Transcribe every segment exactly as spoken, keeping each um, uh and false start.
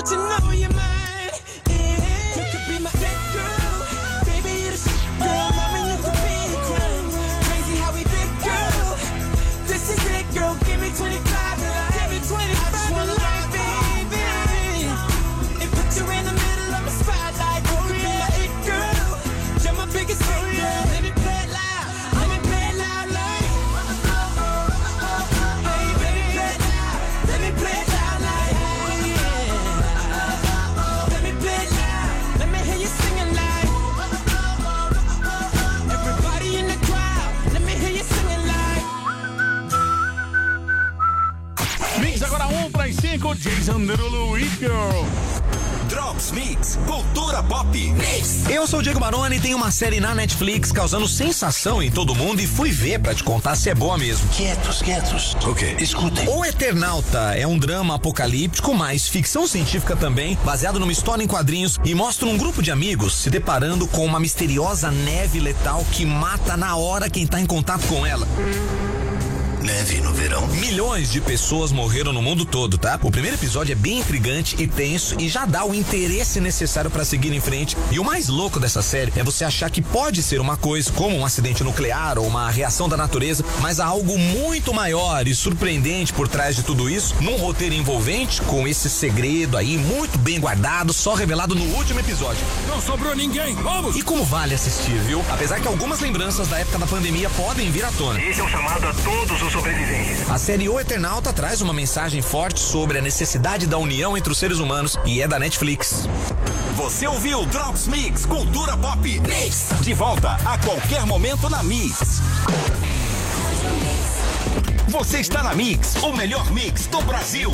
you know you're mine. Yeah. You could be my big girl, baby, you're the shit girl. Mama, you could be a crime. Crazy how we did, girl. This is it, girl. Give me twenty-five, give me twenty-five. I just wanna lie, baby, and put you in the middle of my spotlight. You could be my it girl. You're my biggest hit, girl. Let me play it loud. Let me play it loud, like. Hey, baby, play it loud. Let me play it loud, like. Yeah. Let me play it loud. Let me hear you singing, like. Everybody in the crowd, let me hear you singing, like. Mix agora um para as cinco, Jason Derulo, It Girl. Drops Mix, cultura pop. Mix. Eu sou o Diego Maroni e tenho uma série na Netflix causando sensação em todo mundo e fui ver pra te contar se é boa mesmo. Quietos, quietos. O quê? Escutem. O Eternauta é um drama apocalíptico, mas ficção científica também, baseado numa história em quadrinhos e mostra um grupo de amigos se deparando com uma misteriosa neve letal que mata na hora quem tá em contato com ela. Neve no verão? Milhões de pessoas morreram no mundo todo, tá? O primeiro episódio é bem intrigante e tenso e já dá o interesse necessário pra seguir em frente. E o mais louco dessa série é você achar que pode ser uma coisa como um acidente nuclear ou uma reação da natureza, mas há algo muito maior e surpreendente por trás de tudo isso, num roteiro envolvente com esse segredo aí muito bem guardado, só revelado no último episódio. Não sobrou ninguém, vamos! E como vale assistir, viu? Apesar que algumas lembranças da época da pandemia podem vir à tona. Esse é um chamado a todos os sobreviventes. A série O Eternauta traz uma mensagem forte sobre a necessidade da união entre os seres humanos e é da Netflix. Você ouviu Drops Mix, cultura pop. Mix. De volta a qualquer momento na Mix. Você está na Mix, o melhor mix do Brasil.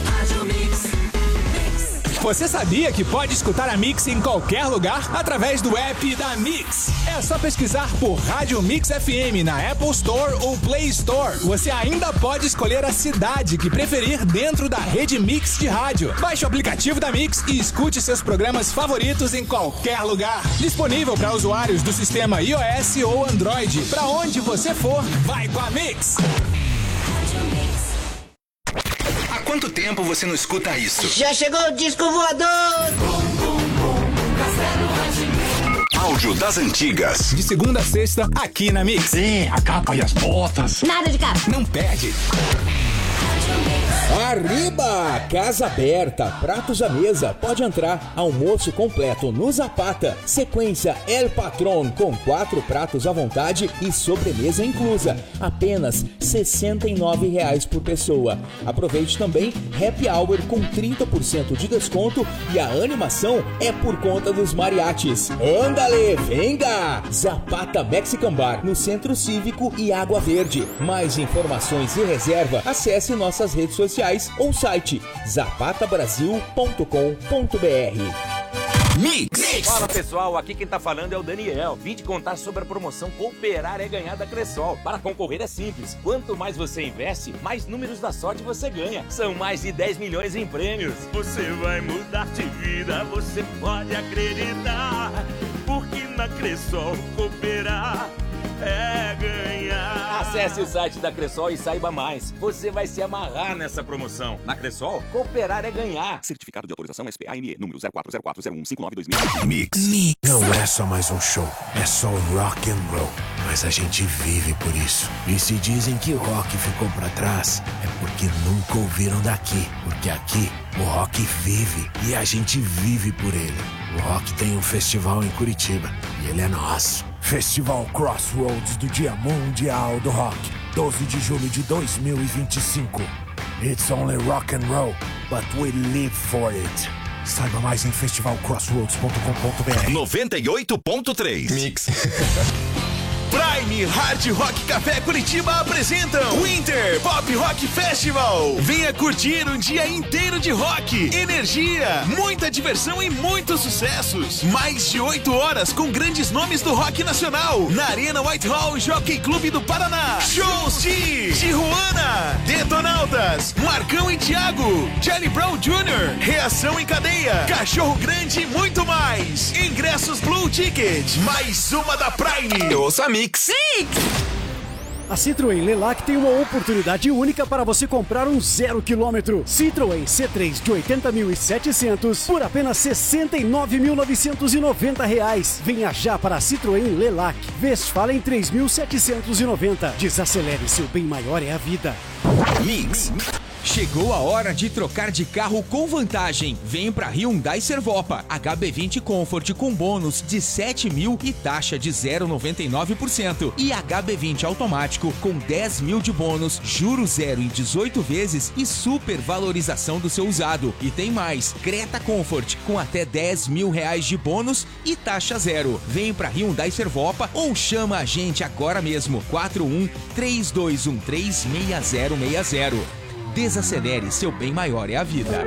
Você sabia que pode escutar a Mix em qualquer lugar através do app da Mix? É só pesquisar por Rádio Mix F M na Apple Store ou Play Store. Você ainda pode escolher a cidade que preferir dentro da rede Mix de rádio. Baixe o aplicativo da Mix e escute seus programas favoritos em qualquer lugar. Disponível para usuários do sistema iOS ou Android. Para onde você for, vai com a Mix. Há quanto tempo você não escuta isso? Já chegou o disco voador! Áudio das antigas. De segunda a sexta, aqui na Mix. É, a capa e as botas. Nada de capa. Não perde. Arriba! Casa aberta, pratos à mesa, pode entrar. Almoço completo no Zapata. Sequência El Patron com quatro pratos à vontade e sobremesa inclusa. Apenas sessenta e nove reais por pessoa. Aproveite também Happy Hour com trinta por cento de desconto e a animação é por conta dos mariachis. Andale, venga! Zapata Mexican Bar no Centro Cívico e Água Verde. Mais informações e reserva, acesse nossas redes sociais ou site zapata brasil ponto com ponto b r. Mix. Mix. Fala pessoal, aqui quem tá falando é o Daniel. Vim te contar sobre a promoção Cooperar é Ganhar da Cressol. Para concorrer é simples. Quanto mais você investe, mais números da sorte você ganha. São mais de dez milhões em prêmios. Você vai mudar de vida, você pode acreditar. Porque na Cressol Cooperar é ganhar. Acesse o site da Cressol e saiba mais. Você vai se amarrar nessa promoção. Na Cressol, Cooperar é Ganhar. Certificado de autorização S P A M E, número zero quatro zero quatro zero um cinco nove dois mil. Mix. Mix. Não é só mais um show, é só rock and roll. Mas a gente vive por isso. E se dizem que o rock ficou pra trás, é porque nunca ouviram daqui. Porque aqui o rock vive e a gente vive por ele. O rock tem um festival em Curitiba e ele é nosso. Festival Crossroads do Dia Mundial do Rock, doze de julho de dois mil e vinte e cinco. It's only rock and roll, but we live for it. Saiba mais em festival crossroads ponto com ponto b r. noventa e oito ponto três. Mix. Prime Hard Rock Café Curitiba apresentam Winter Pop Rock Festival. Venha curtir um dia inteiro de rock, energia, muita diversão e muitos sucessos. Mais de oito horas com grandes nomes do rock nacional na Arena Whitehall Jockey Clube do Paraná. Shows de Tijuana, Detonautas, Marcão e Thiago, Charlie Brown Júnior, Reação em Cadeia, Cachorro Grande e muito mais. Ingressos Blue Ticket, mais uma da Prime. Ouça Mix. Mix. A Citroën Lelac tem uma oportunidade única para você comprar um zero quilômetro. Citroën C três de oitenta mil e setecentos por apenas sessenta e nove mil novecentos e noventa reais. Venha já para a Citroën Lelac. Westfalen três mil setecentos e noventa. Desacelere, seu bem maior é a vida. Mix. Chegou a hora de trocar de carro com vantagem. Vem pra Hyundai Servopa, H B vinte Comfort com bônus de sete mil e taxa de zero vírgula noventa e nove por cento. E H B vinte automático com dez mil de bônus, juros zero em dezoito vezes e super valorização do seu usado. E tem mais, Creta Comfort com até dez mil reais de bônus e taxa zero. Vem pra Hyundai Servopa ou chama a gente agora mesmo. quatro um três dois um três seis zero seis zero. Desacelere, seu bem maior é a vida.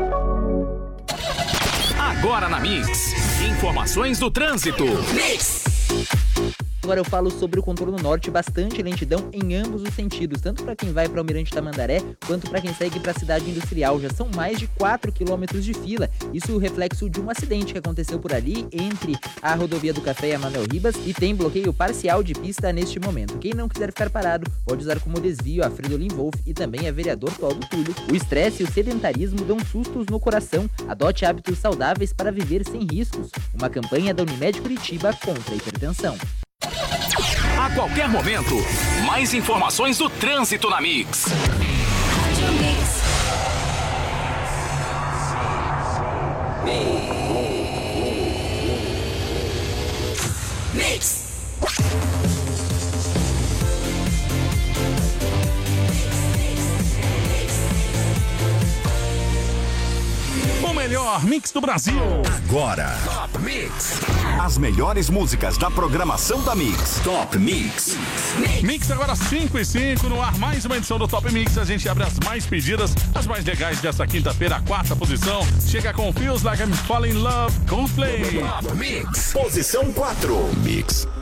Agora na Mix, informações do trânsito. Mix. Agora eu falo sobre o contorno norte, bastante lentidão em ambos os sentidos, tanto para quem vai para o Almirante Tamandaré, quanto para quem segue para a cidade industrial. Já são mais de quatro quilômetros de fila. Isso é o reflexo de um acidente que aconteceu por ali, entre a rodovia do Café e a Manuel Ribas, e tem bloqueio parcial de pista neste momento. Quem não quiser ficar parado, pode usar como desvio a Fridolin Wolf e também a Vereador Cláudio Túlio. O estresse e o sedentarismo dão sustos no coração. Adote hábitos saudáveis para viver sem riscos. Uma campanha da Unimed Curitiba contra a hipertensão. A qualquer momento, mais informações do trânsito na Mix. Mix. O melhor mix do Brasil. Agora, Top Mix. As melhores músicas da programação da Mix. Top Mix. Mix, Mix agora cinco e cinco no ar. Mais uma edição do Top Mix. A gente abre as mais pedidas, as mais legais dessa quinta-feira. A quarta posição chega com Feels Like I'm Falling in Love, Coldplay. Top Mix. Posição quatro. Mix.